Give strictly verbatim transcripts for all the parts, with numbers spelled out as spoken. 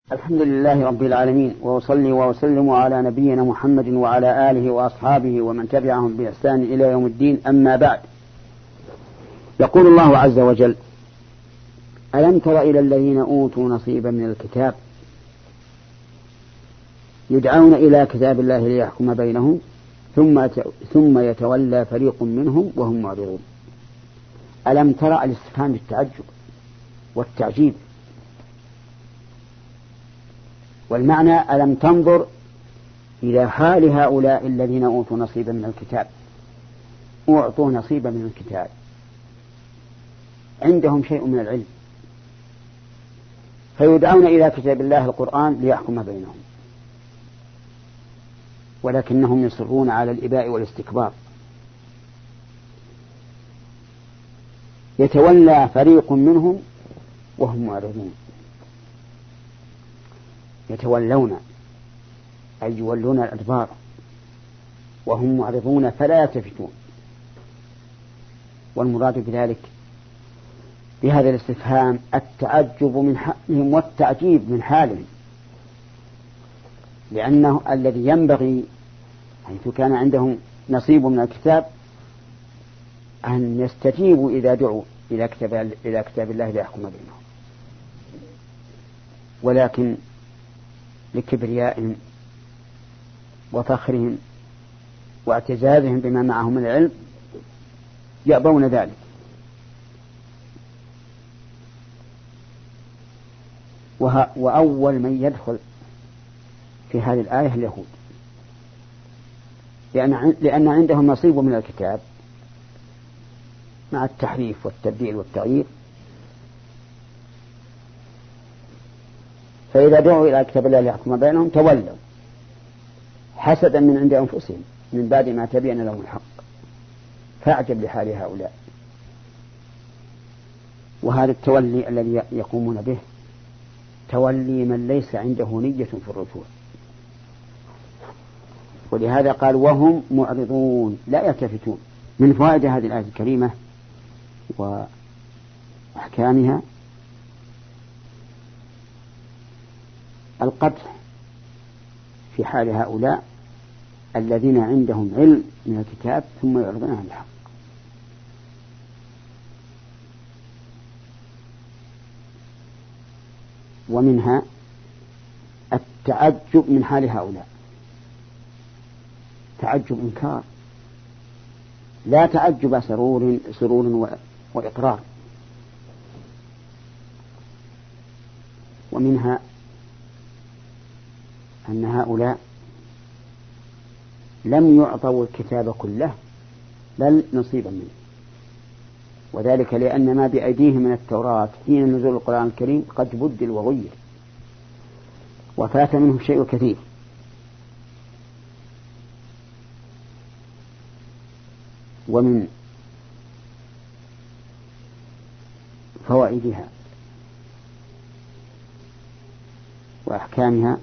الحمد لله رب العالمين، وأصلي وأسلم على نبينا محمد وعلى آله وأصحابه ومن تبعهم بإحسان إلى يوم الدين. أما بعد، يقول الله عز وجل: ألم تر إلى الذين أوتوا نصيبا من الكتاب يدعون إلى كتاب الله ليحكم بينهم ثم ثم يتولى فريق منهم وهم معرضون. ألم تر الاستفهام بالتعجب والتعجيب، والمعنى ألم تنظر إلى حال هؤلاء الذين أوتوا نصيبا من الكتاب، أعطوا نصيبا من الكتاب، عندهم شيء من العلم، فيدعون إلى كتاب الله القرآن ليحكم بينهم، ولكنهم يصرون على الإباء والاستكبار. يتولى فريق منهم وهم معرضون. يتولون أي يولون الأدبار وهم معرضون فلا يلتفتون. والمراد بذلك بهذا الاستفهام التعجب من حالهم والتعجيب من حالهم، لأنه الذي ينبغي حيث كان عندهم نصيب من الكتاب أن يستجيبوا إذا دعوا إلى كتاب, إلى كتاب الله ليحكم بينهم، ولكن لكبريائهم وفخرهم واعتزازهم بما معهم من العلم يأبون ذلك. وأول من يدخل في هذه الآية اليهود، لأن, لأن عندهم نصيب من الكتاب مع التحريف والتبديل والتغيير، فإذا دعوا إلى كتاب الله ليحكم بينهم تولوا حسدا من عند أنفسهم من بعد ما تبين لهم الحق. فأعجب لحال هؤلاء. وهذا التولي الذي يقومون به تولي من ليس عنده نية في الرجوع، ولهذا قال وهم معرضون لا يلتفتون. من فوائد هذه الآية الكريمة وأحكامها القدح في حال هؤلاء الذين عندهم علم من الكتاب ثم يعرضون عن الحق. ومنها التعجب من حال هؤلاء، تعجب إنكار لا تعجب سرور سرور وإقرار. ومنها أن هؤلاء لم يعطوا الكتاب كله بل نصيبا منه، وذلك لأن ما بأيديهم من التوراة حين نزول القرآن الكريم قد بدل وغير وفات منه شيء كثير. ومن فوائدها وأحكامها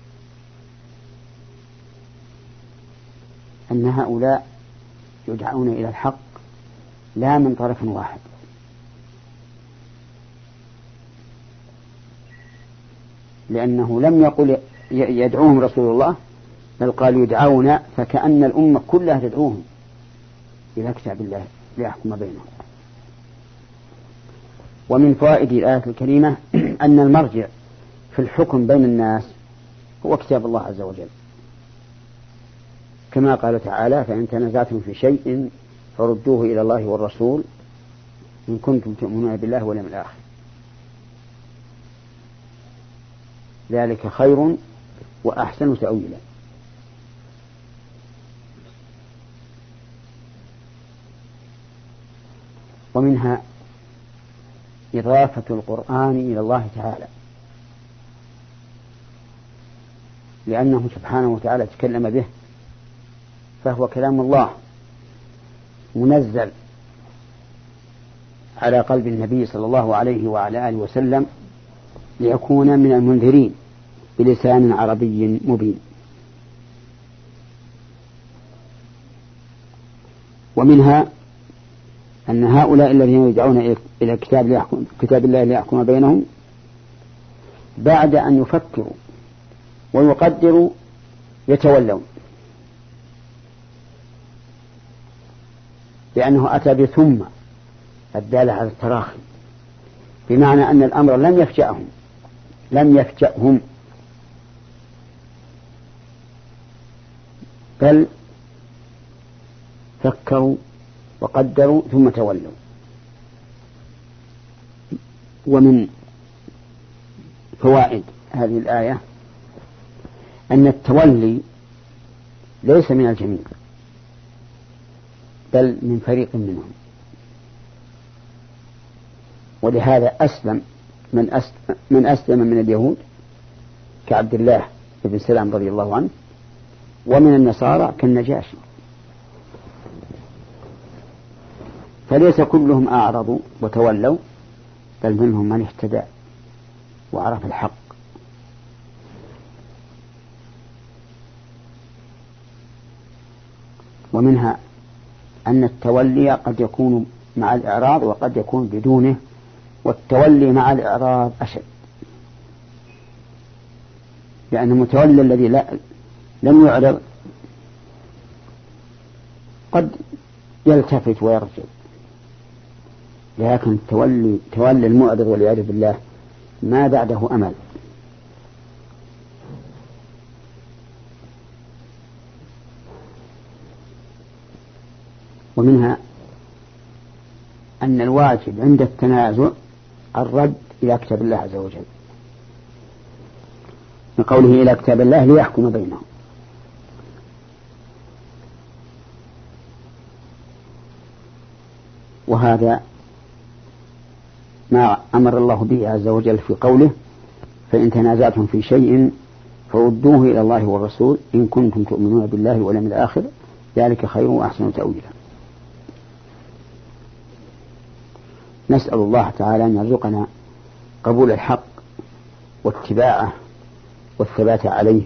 أن هؤلاء يدعون إلى الحق لا من طرف واحد، لأنه لم يقل يدعوهم رسول الله، بل قال يدعون، فكأن الأمة كلها تدعوهم إلى كتاب الله ليحكم بينهم. ومن فوائد الآية الكريمة أن المرجع في الحكم بين الناس هو كتاب الله عز وجل، كما قال تعالى: فإن تنازعتم في شيء فردوه إلى الله والرسول إن كنتم تؤمنون بالله واليوم الآخر، ذلك خير وأحسن تأويلا. ومنها إضافة القرآن إلى الله تعالى، لأنه سبحانه وتعالى تكلم به، فهو كلام الله منزل على قلب النبي صلى الله عليه وعلى آله وسلم ليكون من المنذرين بلسان عربي مبين. ومنها أن هؤلاء الذين يدعون إلى كتاب, كتاب الله ليحكم بينهم بعد أن يفكروا ويقدروا يتولون، لأنه أتى بثم الدالة على التراخي، بمعنى أن الأمر لم يفجأهم لم يفجأهم بل فكروا وقدروا ثم تولوا. ومن فوائد هذه الآية أن التولي ليس من الجميع بل من فريق منهم، ولهذا أسلم من أسلم من, أسلم من اليهود كعبد الله بن سلام رضي الله عنه، ومن النصارى كالنجاشي، فليس كلهم أعرضوا وتولوا، بل منهم من اهتدى وعرف الحق. ومنها أن التولي قد يكون مع الإعراض وقد يكون بدونه، والتولي مع الإعراض أشد، لأن المتولي الذي لا لم يعرض قد يلتفت ويرجع، لكن التولي تولي المعرض والعياذ بالله ما بعده أمل. ومنها أن الواجب عند التنازع الرد إلى كتاب الله عز وجل، من قوله إلى كتاب الله ليحكم بينهم. وهذا ما أمر الله به عز وجل في قوله فإن تنازعتم في شيء فردوه إلى الله والرسول إن كنتم تؤمنون بالله واليوم الآخر ذلك خير وأحسن تأويلا. نسأل الله تعالى أن يرزقنا قبول الحق واتباعه والثبات عليه،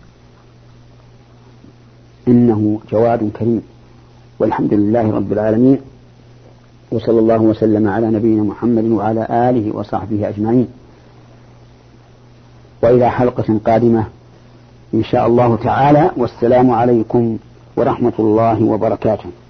إنه جواد كريم. والحمد لله رب العالمين، وصلى الله وسلم على نبينا محمد وعلى آله وصحبه أجمعين، وإلى حلقة قادمة إن شاء الله تعالى، والسلام عليكم ورحمة الله وبركاته.